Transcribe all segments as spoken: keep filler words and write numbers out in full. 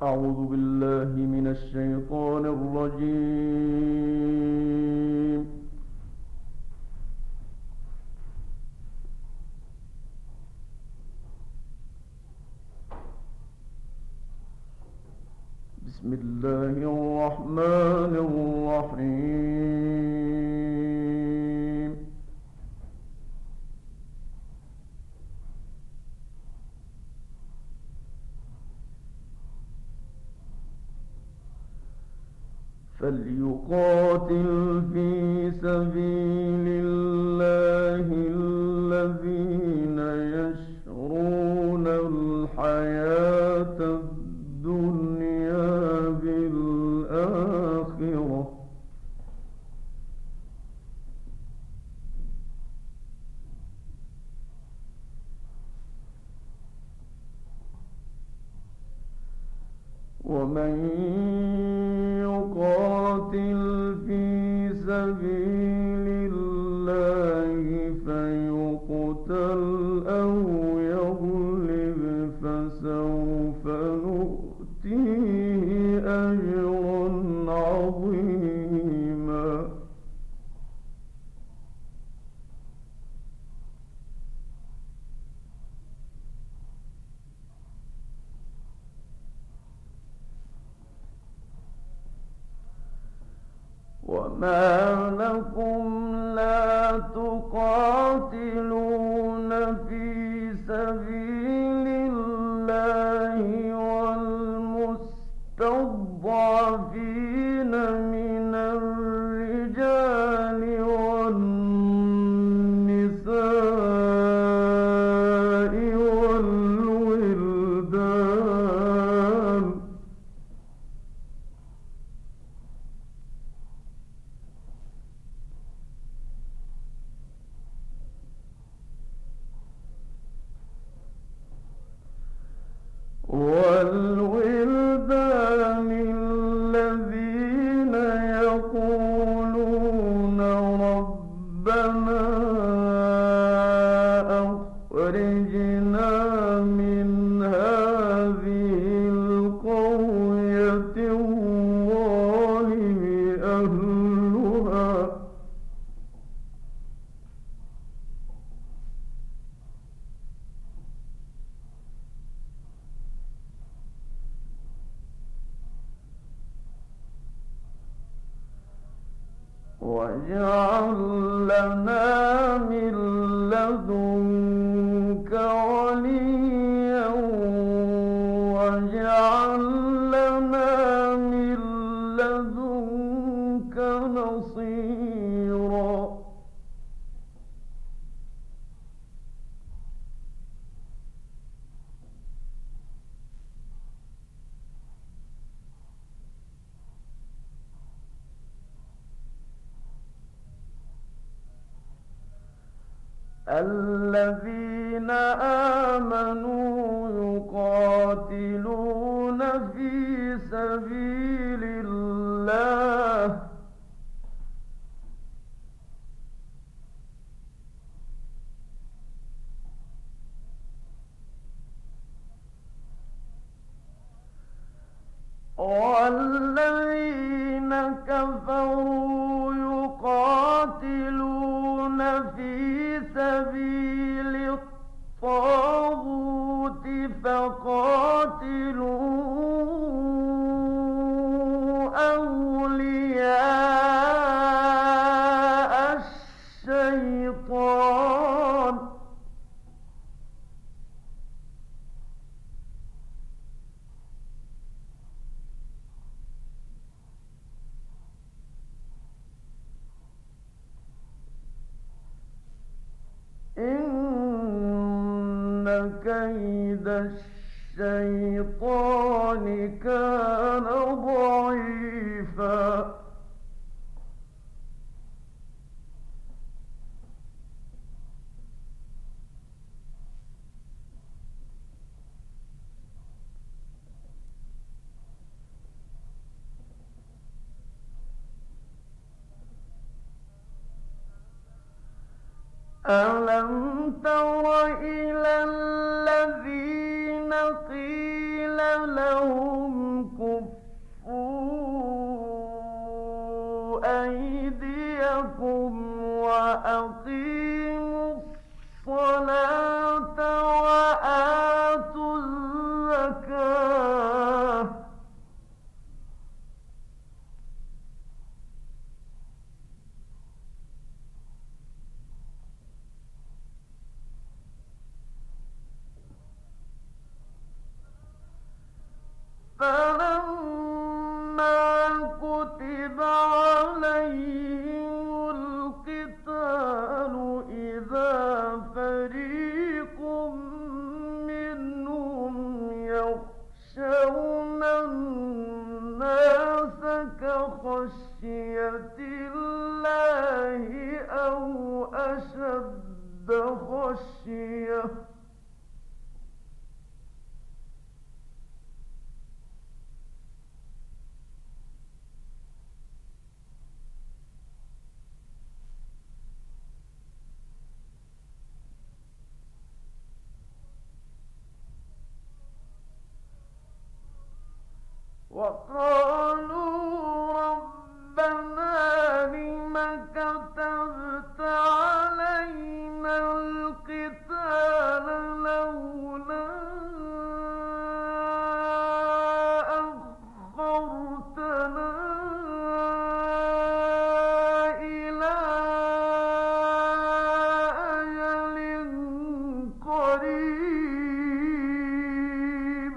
أعوذ بالله من الشيطان الرجيم. بسم الله الرحمن الرحيم. فليقاتل في سبيل الله الذين يشرون الحياة الدنيا بالآخرة ومن يقاتل في سبيل الله فيقتل أو يغلب فسوف نؤتيه أجرا عظيما. وما لكم لا تقاتلون في سبيل الله والمستضعفين من الرجال والنساء والولدان والولدان الذين يقولون ربنا أخرجنا من هذه القرية الظالم أهلها واجعل لنا من لدنك وليا واجعل لنا من لدنك نصيرا. الذين آمنوا يقاتلون في سبيل الله والذين كفروا يقاتلون في سبيل الطاغوت فقاتلوا أولياء الشيطان إن كيد الشيطان كان ضعيفا. ألم تر إلى الذين قيل لهم غشية وقالوا ربنا لم كتبت علينا القتال لولا أخرتنا إلى أجل قريب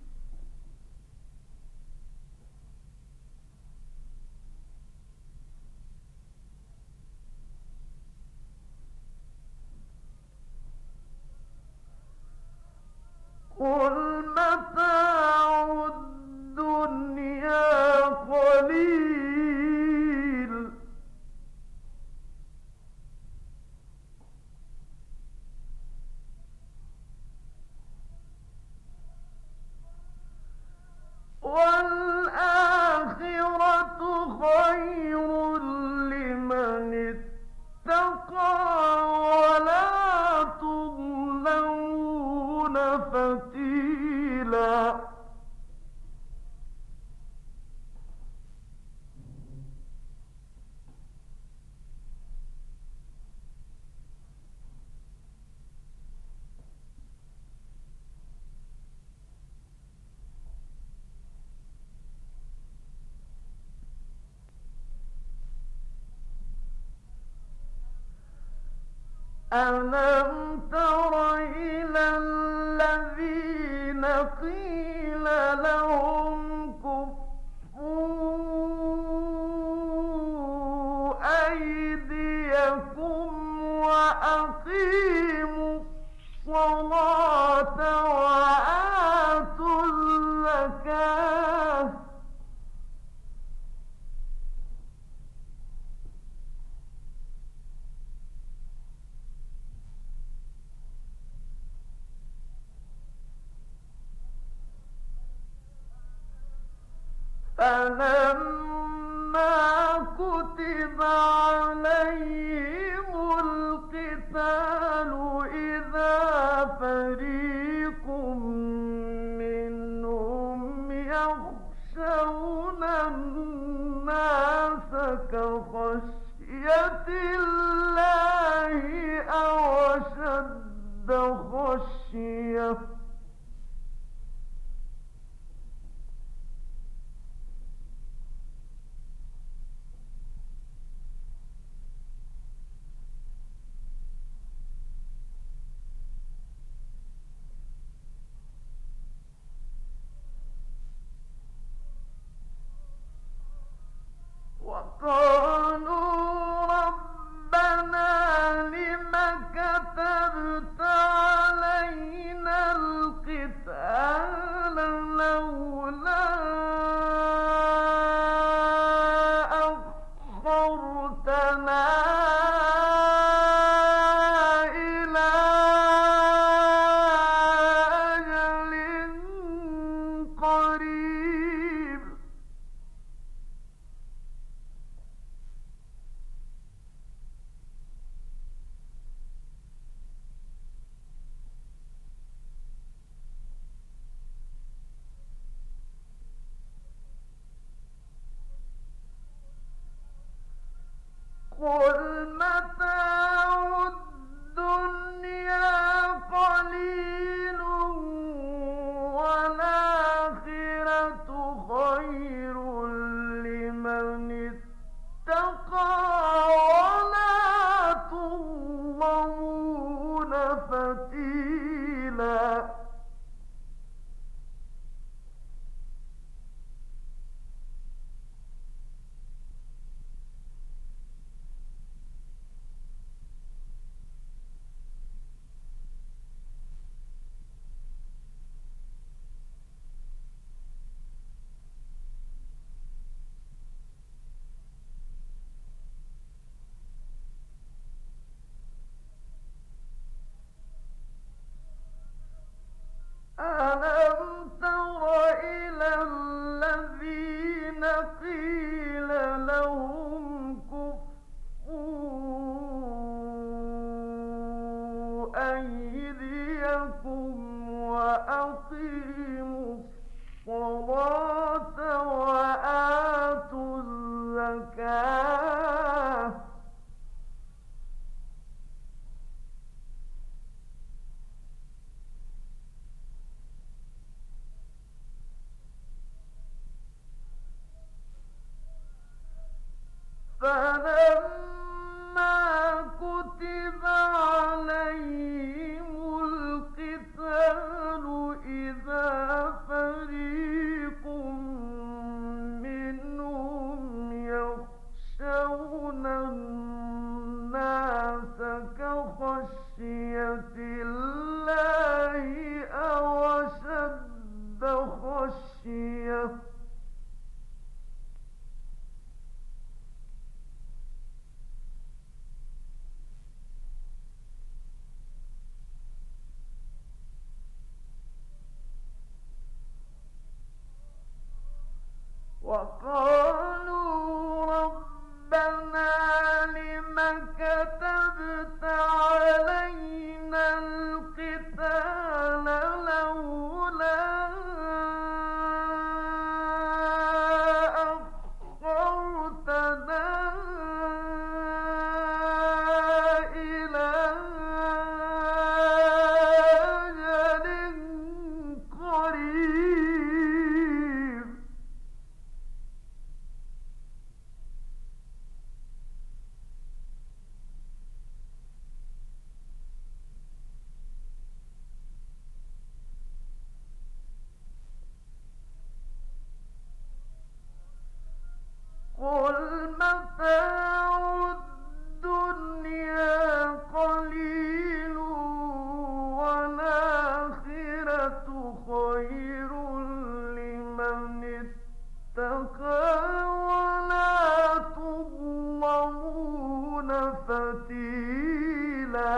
قل متاع الدنيا قليل والآخرة خير لمن اتقى ولا تظلمون فتيلا ألم تر إلى الذين قيل لهم كفوا أيديكم وأقيموا الصلاة وآتوا الزكاة فلما كتب عليهم القتال إذا فريق منهم يخشون الناس كخشية الله أو أشد خشية وقالوا ربنا لم كتبت علينا القتال لولا أخرتنا إلى أجل قريب قل متاع الدنيا قليل والآخرة خير لمن اتقى ولا تظلمون فتيلا أيديكم وأقيموا الصلاة وآتوا الزكاة فلما كتب عليهم القتال إذا فريق منهم يخشون الناس كخشية الله أو أشد خشية وقالوا ربنا لم كتبت علينا القتال لولا أخرتنا إلى أجل قريب قل متاع الدنيا قليل والآخرة خير لمن اتقى ولا تظلمون فتيلا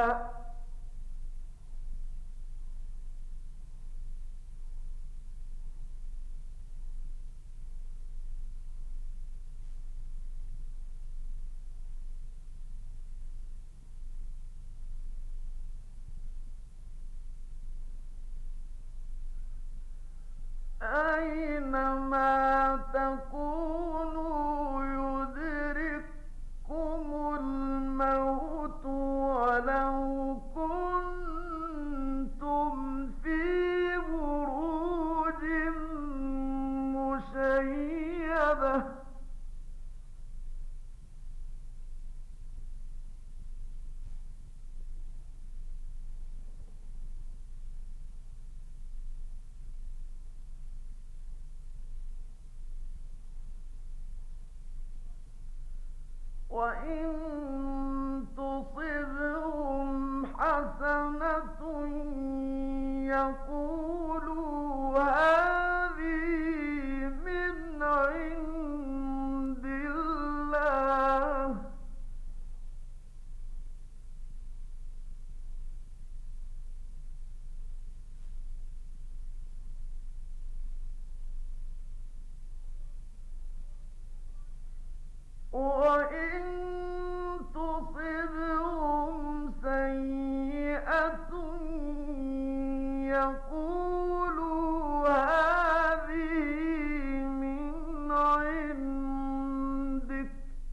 أينما تكونوا يدرككم الموت ولو كنتم في بروج مشيدة وإن تصبهم حسنة يقولوا هذه من عند الله وإن تصبهم سيئة يقولوا هذه من عندك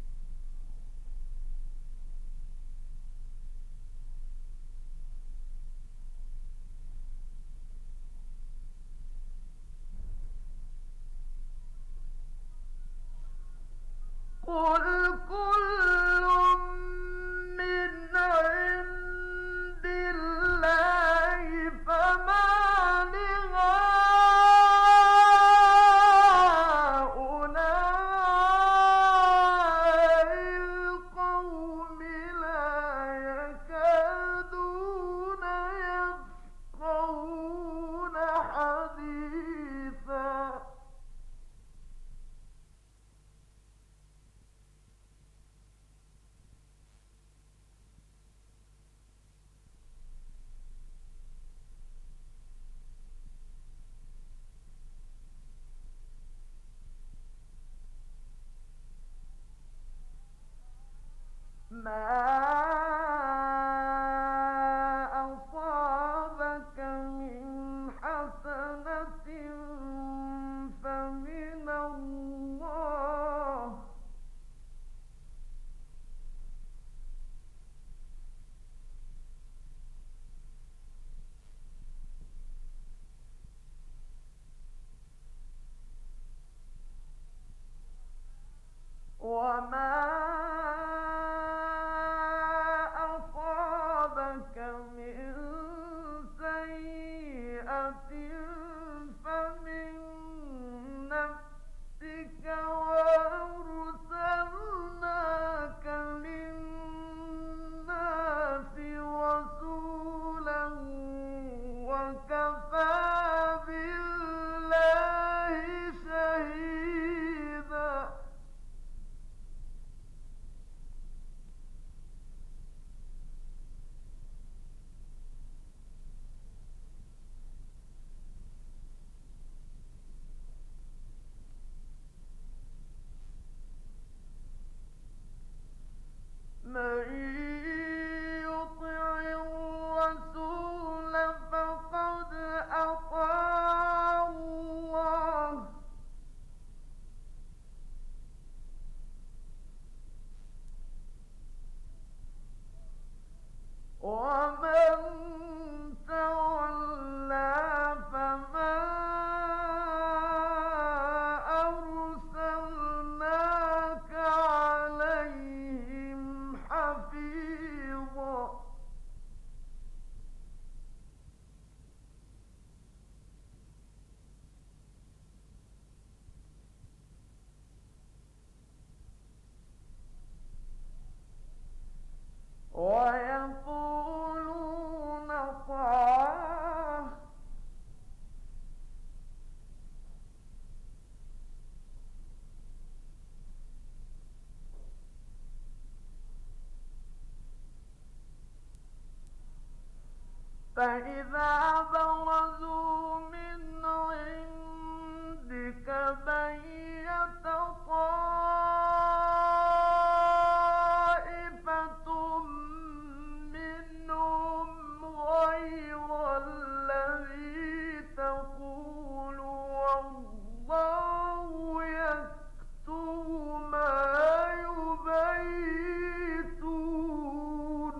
قل كل من عند الله فما فمن نفسك وأرسلناك للناس رسولا وكفى بالله شهيدا. من يطع الرسول فقد أطاع الله ومن تولى فما أرسلناك عليهم حفيظا. ويقولون طاعة فإذا برزوا من عندك بيت طائفة منهم غير الذي تقول والله يكتب ما يبيتون.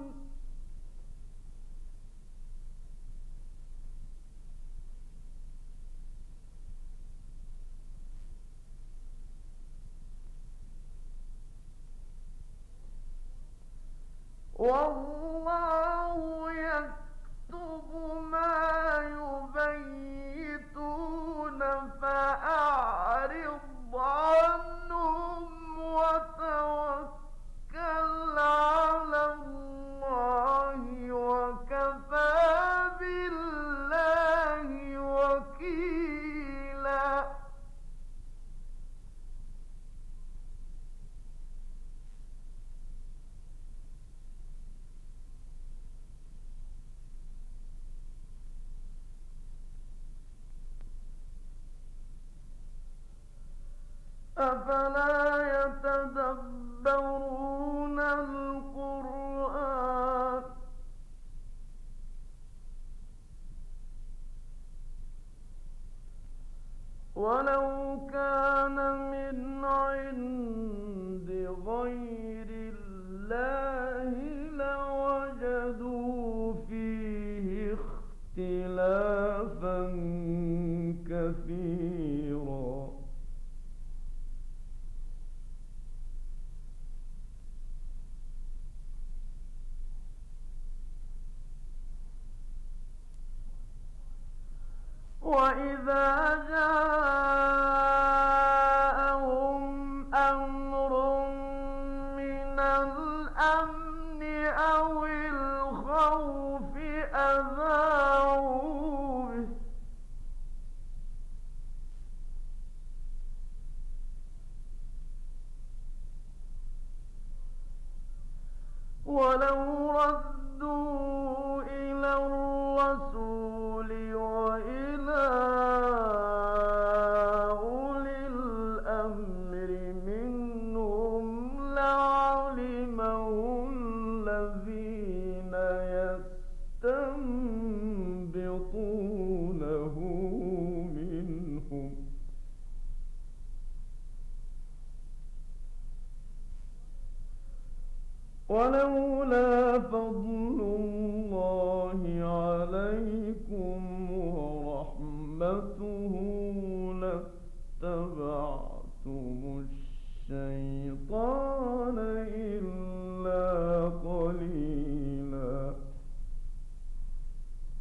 والله يكتب ما يبيتون فأعرض عنهم وتوكل على الله وكفى بالله وكيلا. أفلا يتدبرون القرآن ولو كان من عند غير الله لوجدوا فيه اختلافا كثيرا. وإذا جاءهم أمر من الأمن أو الخوف أذاعوا به ولو ردوا إلى الرسول وإلى أولي الأمر منهم لعلمه الذين يستنبطونه منهم ولولا فضل الله عليكم ورحمته لاتبعتم الشيطان إلا قليلا.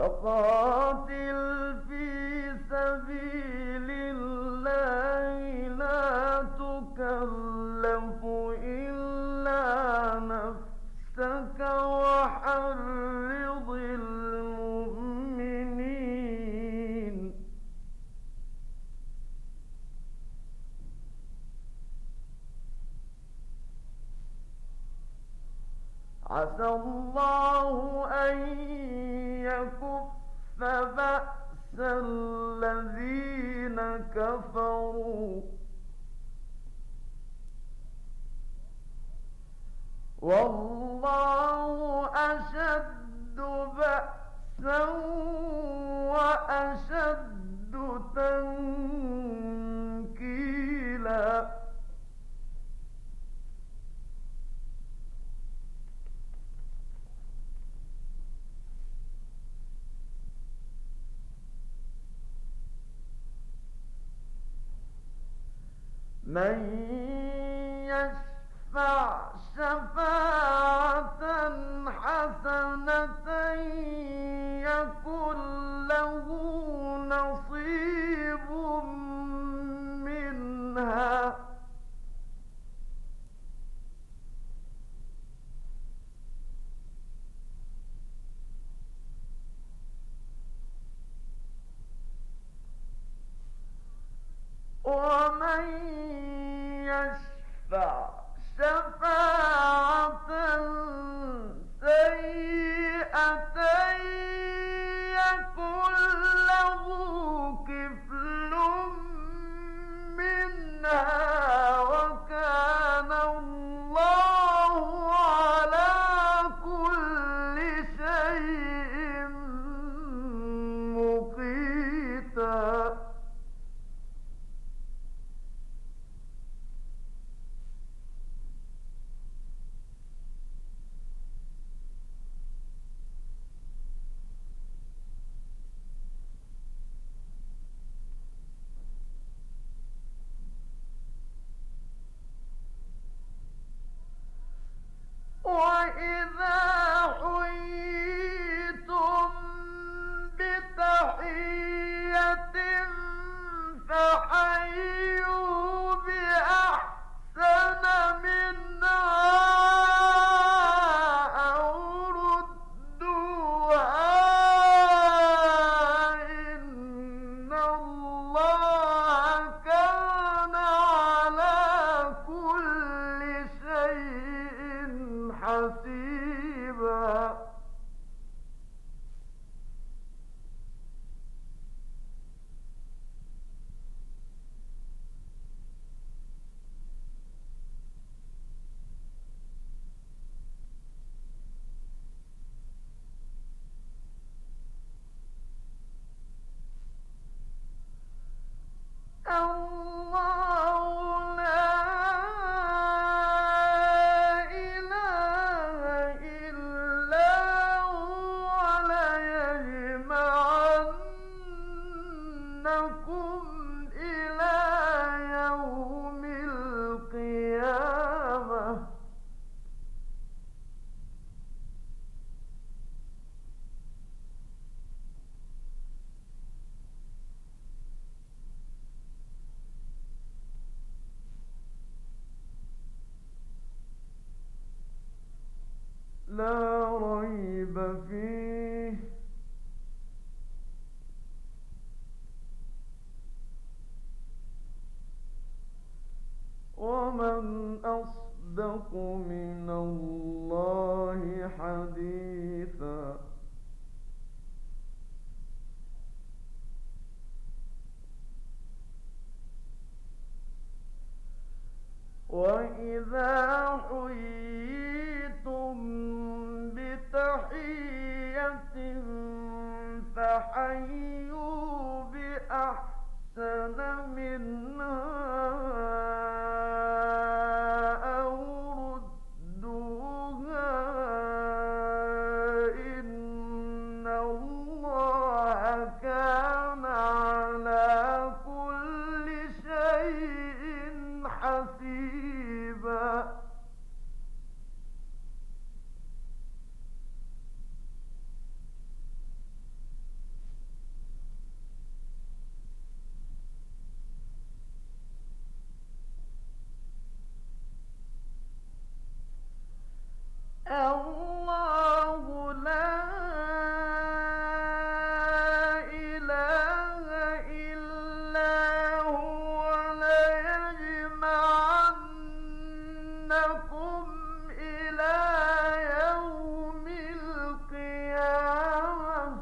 فقاتل في سبيل الله لا تكلف إلا نفسك وحرض المؤمنين عسى الله أن يكف بأس الذين كفروا والله أشد بأسا وأشد تنكيلا من يشفع شفاعة حسنة يكن له نصيب منها ومن يشفع شفاعة سيئة يكن له كفل منها وكان الله على كل شيء مقيتا وإذا حييتم بتحية فحيوا بأحسن منها أو ردوها إن الله كان على كل شيء حسيبا الله لا إله إلا هو ليجمعنكم إلى يوم القيامة لا ريب فيه ومن أصدق من الله حديثا وإذا حييتم بتحية فحيوا بأحسن منها أو ردوها إن الله كان على كل شيء حسيبا الله لا إله إلا هو ليجمعنكم إلى يوم القيامة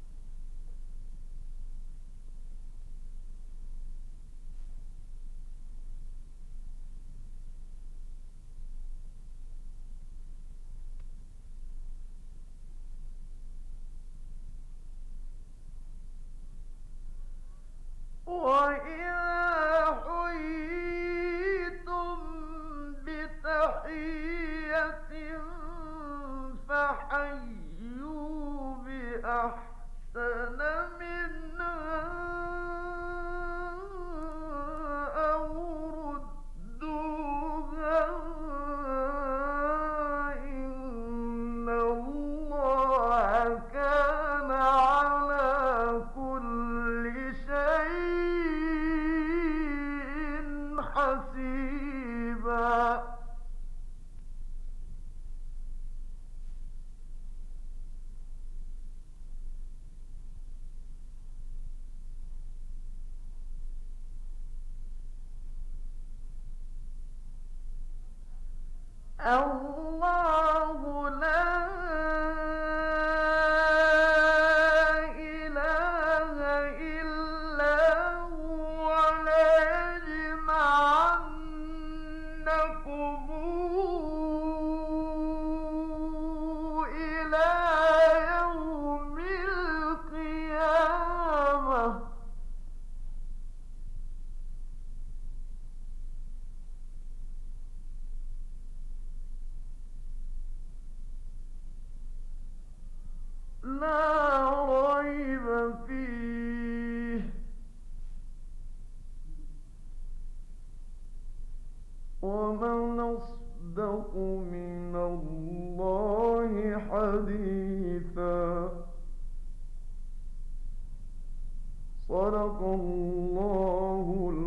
وَإِذَا حُيِّيتُم بِتَحِيَّةٍ فَحَيُّوا بِأَحْسَنَ مِنْهَا أَوْ رُدُّوهَا ۗ إِنَّ اللَّهَ كَانَ عَلَىٰ كُلِّ شَيْءٍ حَسِيبًا. الله لا إله إلا هو ليجمعنكم إلى يوم القيامة لا ريب فيه، ومن أصدق من الله حديثا. صدق الله